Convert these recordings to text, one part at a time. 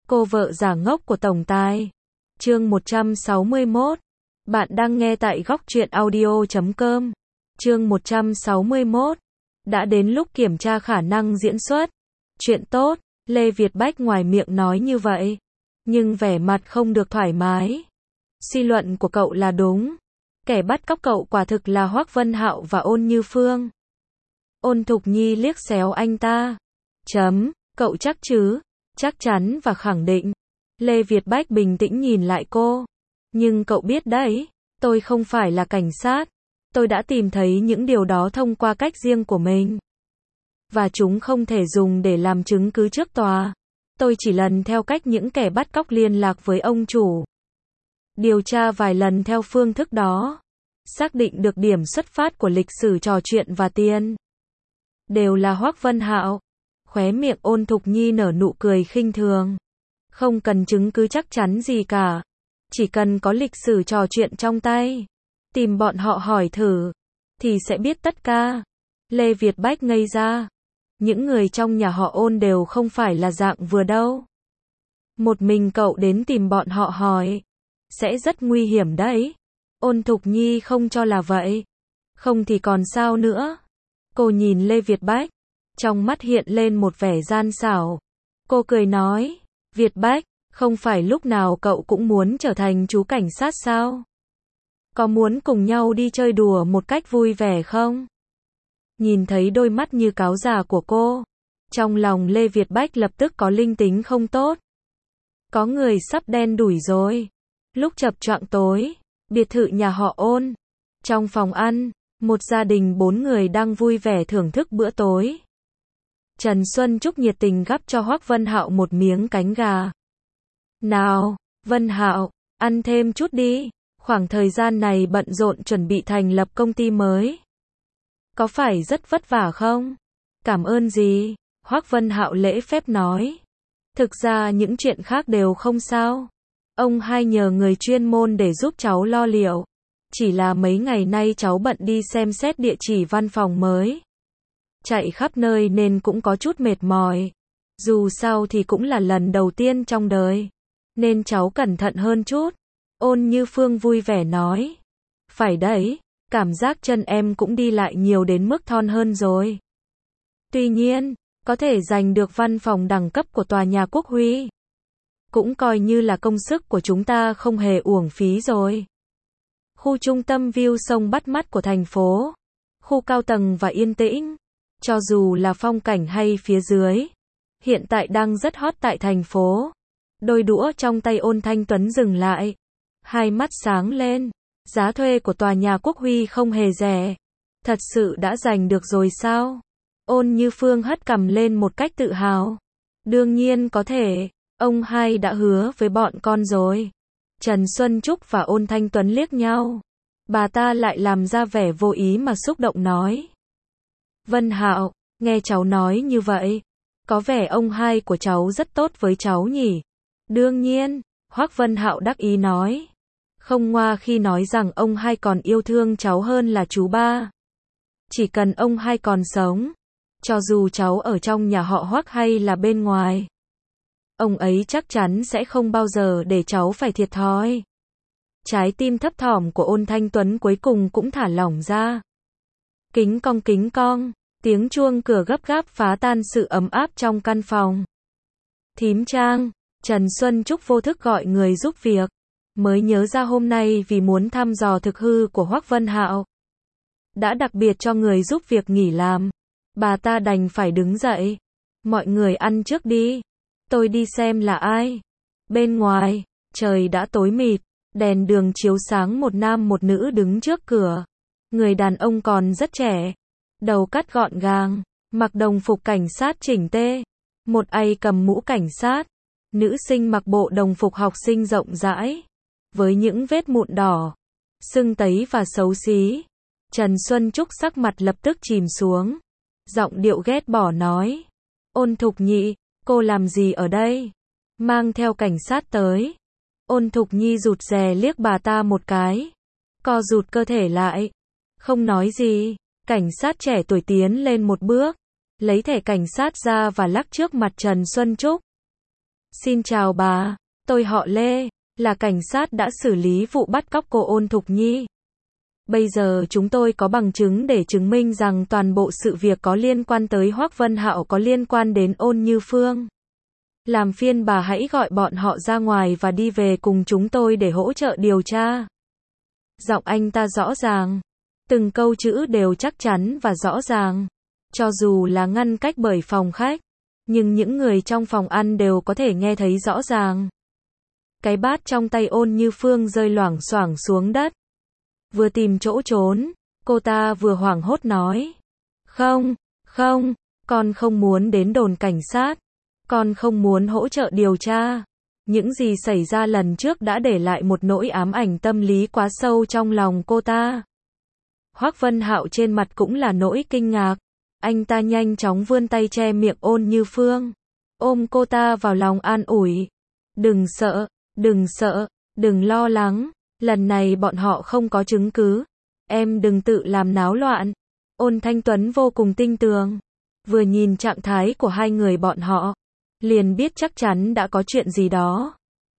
Cô vợ giả ngốc của tổng tài. Chương 161. Bạn đang nghe tại góc truyện audio.com. Chương 161. Đã đến lúc kiểm tra khả năng diễn xuất. Chuyện tốt, Lê Việt Bách ngoài miệng nói như vậy, nhưng vẻ mặt không được thoải mái. Suy luận của cậu là đúng. Kẻ bắt cóc cậu quả thực là Hoắc Vân Hạo và Ôn Như Phương. Ôn Thục Nhi liếc xéo anh ta. Cậu chắc chứ? Chắc chắn và khẳng định. Lê Việt Bách bình tĩnh nhìn lại cô. Nhưng cậu biết đấy, tôi không phải là cảnh sát. Tôi đã tìm thấy những điều đó thông qua cách riêng của mình. Và chúng không thể dùng để làm chứng cứ trước tòa. Tôi chỉ lần theo cách những kẻ bắt cóc liên lạc với ông chủ. Điều tra vài lần theo phương thức đó. Xác định được điểm xuất phát của lịch sử trò chuyện và tiền. Đều là Hoắc Vân Hạo. Khóe miệng Ôn Thục Nhi nở nụ cười khinh thường. Không cần chứng cứ chắc chắn gì cả. Chỉ cần có lịch sử trò chuyện trong tay. Tìm bọn họ hỏi thử. Thì sẽ biết tất cả. Lê Việt Bách ngây ra. Những người trong nhà họ Ôn đều không phải là dạng vừa đâu. Một mình cậu đến tìm bọn họ hỏi. Sẽ rất nguy hiểm đấy. Ôn Thục Nhi không cho là vậy. Không thì còn sao nữa. Cô nhìn Lê Việt Bách. Trong mắt hiện lên một vẻ gian xảo. Cô cười nói. Việt Bách, không phải lúc nào cậu cũng muốn trở thành chú cảnh sát sao? Có muốn cùng nhau đi chơi đùa một cách vui vẻ không? Nhìn thấy đôi mắt như cáo già của cô. Trong lòng Lê Việt Bách lập tức có linh tính không tốt. Có người sắp đen đủi rồi. Lúc chập choạng tối, biệt thự nhà họ Ôn. Trong phòng ăn, một gia đình 4 người đang vui vẻ thưởng thức bữa tối. Trần Xuân Trúc nhiệt tình gắp cho Hoắc Vân Hạo một miếng cánh gà. Nào, Vân Hạo, ăn thêm chút đi. Khoảng thời gian này bận rộn chuẩn bị thành lập công ty mới. Có phải rất vất vả không? Cảm ơn gì? Hoắc Vân Hạo lễ phép nói. Thực ra những chuyện khác đều không sao. Ông hai nhờ người chuyên môn để giúp cháu lo liệu. Chỉ là mấy ngày nay cháu bận đi xem xét địa chỉ văn phòng mới. Chạy khắp nơi nên cũng có chút mệt mỏi. Dù sao thì cũng là lần đầu tiên trong đời. Nên cháu cẩn thận hơn chút. Ôn Như Phương vui vẻ nói. Phải đấy, cảm giác chân em cũng đi lại nhiều đến mức thon hơn rồi. Tuy nhiên, có thể giành được văn phòng đẳng cấp của tòa nhà Quốc Huy. Cũng coi như là công sức của chúng ta không hề uổng phí rồi. Khu trung tâm view sông bắt mắt của thành phố. Khu cao tầng và yên tĩnh. Cho dù là phong cảnh hay phía dưới. Hiện tại đang rất hot tại thành phố. Đôi đũa trong tay Ôn Thanh Tuấn dừng lại. Hai mắt sáng lên. Giá thuê của tòa nhà Quốc Huy không hề rẻ. Thật sự đã giành được rồi sao? Ôn Như Phương hất cằm lên một cách tự hào. Đương nhiên có thể. Ông hai đã hứa với bọn con rồi. Trần Xuân Trúc và Ôn Thanh Tuấn liếc nhau. Bà ta lại làm ra vẻ vô ý mà xúc động nói. Vân Hạo, nghe cháu nói như vậy. Có vẻ ông hai của cháu rất tốt với cháu nhỉ? Đương nhiên, Hoắc Vân Hạo đắc ý nói. Không ngoa khi nói rằng ông hai còn yêu thương cháu hơn là chú ba. Chỉ cần ông hai còn sống. Cho dù cháu ở trong nhà họ Hoắc hay là bên ngoài. Ông ấy chắc chắn sẽ không bao giờ để cháu phải thiệt thòi. Trái tim thấp thỏm của Ôn Thanh Tuấn cuối cùng cũng thả lỏng ra. Kính cong, tiếng chuông cửa gấp gáp phá tan sự ấm áp trong căn phòng. Thím Trang, Trần Xuân Trúc vô thức gọi người giúp việc. Mới nhớ ra hôm nay vì muốn thăm dò thực hư của Hoắc Vân Hạo. Đã đặc biệt cho người giúp việc nghỉ làm. Bà ta đành phải đứng dậy. Mọi người ăn trước đi. Tôi đi xem là ai. Bên ngoài, trời đã tối mịt. Đèn đường chiếu sáng một nam một nữ đứng trước cửa. Người đàn ông còn rất trẻ. Đầu cắt gọn gàng. Mặc đồng phục cảnh sát chỉnh tê. Một ai cầm mũ cảnh sát. Nữ sinh mặc bộ đồng phục học sinh rộng rãi. Với những vết mụn đỏ. Sưng tấy và xấu xí. Trần Xuân Trúc sắc mặt lập tức chìm xuống. Giọng điệu ghét bỏ nói. Ôn Thục Nhi, cô làm gì ở đây? Mang theo cảnh sát tới. Ôn Thục Nhi rụt rè liếc bà ta một cái. Co rụt cơ thể lại. Không nói gì. Cảnh sát trẻ tuổi tiến lên một bước. Lấy thẻ cảnh sát ra và lắc trước mặt Trần Xuân Trúc. Xin chào bà, tôi họ Lê, là cảnh sát đã xử lý vụ bắt cóc cô Ôn Thục Nhi. Bây giờ chúng tôi có bằng chứng để chứng minh rằng toàn bộ sự việc có liên quan tới Hoắc Vân Hạo, có liên quan đến Ôn Như Phương. Làm phiền bà hãy gọi bọn họ ra ngoài và đi về cùng chúng tôi để hỗ trợ điều tra. Giọng anh ta rõ ràng, từng câu chữ đều chắc chắn và rõ ràng. Cho dù là ngăn cách bởi phòng khách, nhưng những người trong phòng ăn đều có thể nghe thấy rõ ràng. Cái bát trong tay Ôn Như Phương rơi loảng xoảng xuống đất. Vừa tìm chỗ trốn, cô ta vừa hoảng hốt nói. Không, con không muốn đến đồn cảnh sát. Con không muốn hỗ trợ điều tra. Những gì xảy ra lần trước đã để lại một nỗi ám ảnh tâm lý quá sâu trong lòng cô ta. Hoắc Vân Hạo trên mặt cũng là nỗi kinh ngạc. Anh ta nhanh chóng vươn tay che miệng Ôn Như Phương, ôm cô ta vào lòng an ủi. Đừng sợ, đừng lo lắng, lần này bọn họ không có chứng cứ. Em đừng tự làm náo loạn. Ôn Thanh Tuấn vô cùng tin tưởng. Vừa nhìn trạng thái của hai người bọn họ, liền biết chắc chắn đã có chuyện gì đó.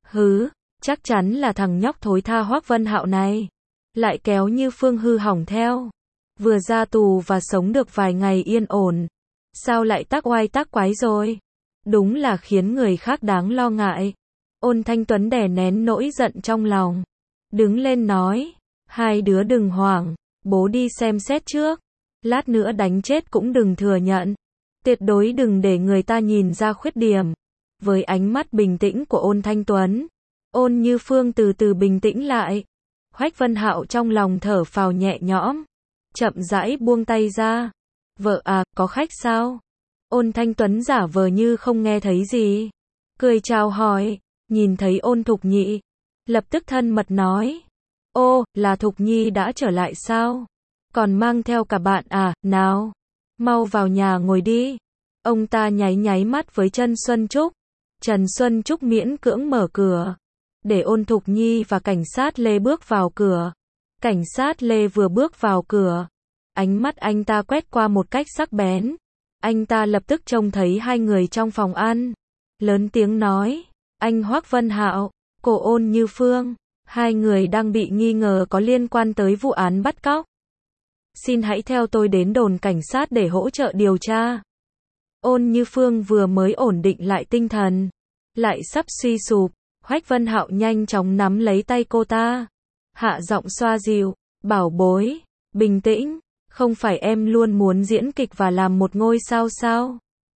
Chắc chắn là thằng nhóc thối tha Hoắc Vân Hạo này lại kéo Như Phương hư hỏng theo. Vừa ra tù và sống được vài ngày yên ổn, sao lại tác oai tác quái rồi? Đúng là khiến người khác đáng lo ngại. Ôn Thanh Tuấn đè nén nỗi giận trong lòng, đứng lên nói, hai đứa đừng hoảng, bố đi xem xét trước, lát nữa đánh chết cũng đừng thừa nhận, tuyệt đối đừng để người ta nhìn ra khuyết điểm. Với ánh mắt bình tĩnh của Ôn Thanh Tuấn, Ôn Như Phương từ từ bình tĩnh lại. Hoắc Vân Hạo trong lòng thở phào nhẹ nhõm, chậm rãi buông tay ra. Vợ à, có khách sao? Ôn Thanh Tuấn giả vờ như không nghe thấy gì, cười chào hỏi. Nhìn thấy Ôn Thục Nhi, lập tức thân mật nói. Ô, là Thục Nhi đã trở lại sao? Còn mang theo cả bạn à? Nào, mau vào nhà ngồi đi. Ông ta nháy mắt với Trần Xuân Trúc. Trần Xuân Trúc miễn cưỡng mở cửa, để Ôn Thục Nhi và cảnh sát Lê bước vào cửa. Cảnh sát Lê vừa bước vào cửa, ánh mắt anh ta quét qua một cách sắc bén. Anh ta lập tức trông thấy hai người trong phòng ăn, lớn tiếng nói. Anh Hoắc Vân Hạo, cô Ôn Như Phương, hai người đang bị nghi ngờ có liên quan tới vụ án bắt cóc. Xin hãy theo tôi đến đồn cảnh sát để hỗ trợ điều tra. Ôn Như Phương vừa mới ổn định lại tinh thần, lại sắp suy sụp. Hoắc Vân Hạo nhanh chóng nắm lấy tay cô ta, hạ giọng xoa dịu. Bảo bối, bình tĩnh, không phải em luôn muốn diễn kịch và làm một ngôi sao sao?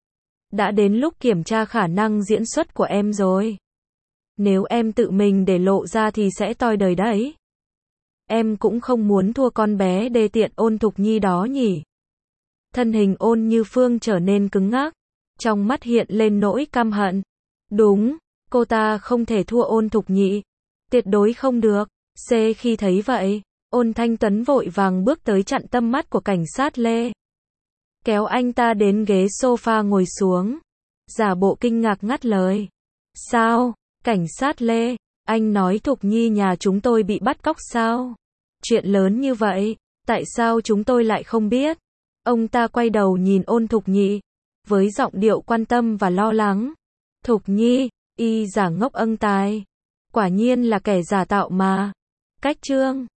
Đã đến lúc kiểm tra khả năng diễn xuất của em rồi. Nếu em tự mình để lộ ra thì sẽ toi đời đấy. Em cũng không muốn thua con bé đê tiện Ôn Thục Nhi đó nhỉ? Thân hình Ôn Như Phương trở nên cứng ngắc, trong mắt hiện lên nỗi căm hận. Đúng, cô ta không thể thua Ôn Thục Nhi, tuyệt đối không được. Khi thấy vậy, Ôn Thanh Tuấn vội vàng bước tới chặn tầm mắt của cảnh sát Lê, kéo anh ta đến ghế sofa ngồi xuống, giả bộ kinh ngạc ngắt lời. Sao, cảnh sát Lê, anh nói Thục Nhi nhà chúng tôi bị bắt cóc sao? Chuyện lớn như vậy, tại sao chúng tôi lại không biết? Ông ta quay đầu nhìn Ôn Thục Nhi, với giọng điệu quan tâm và lo lắng. Thục Nhi, y giả ngốc ân tài, quả nhiên là kẻ giả tạo mà. Cách chương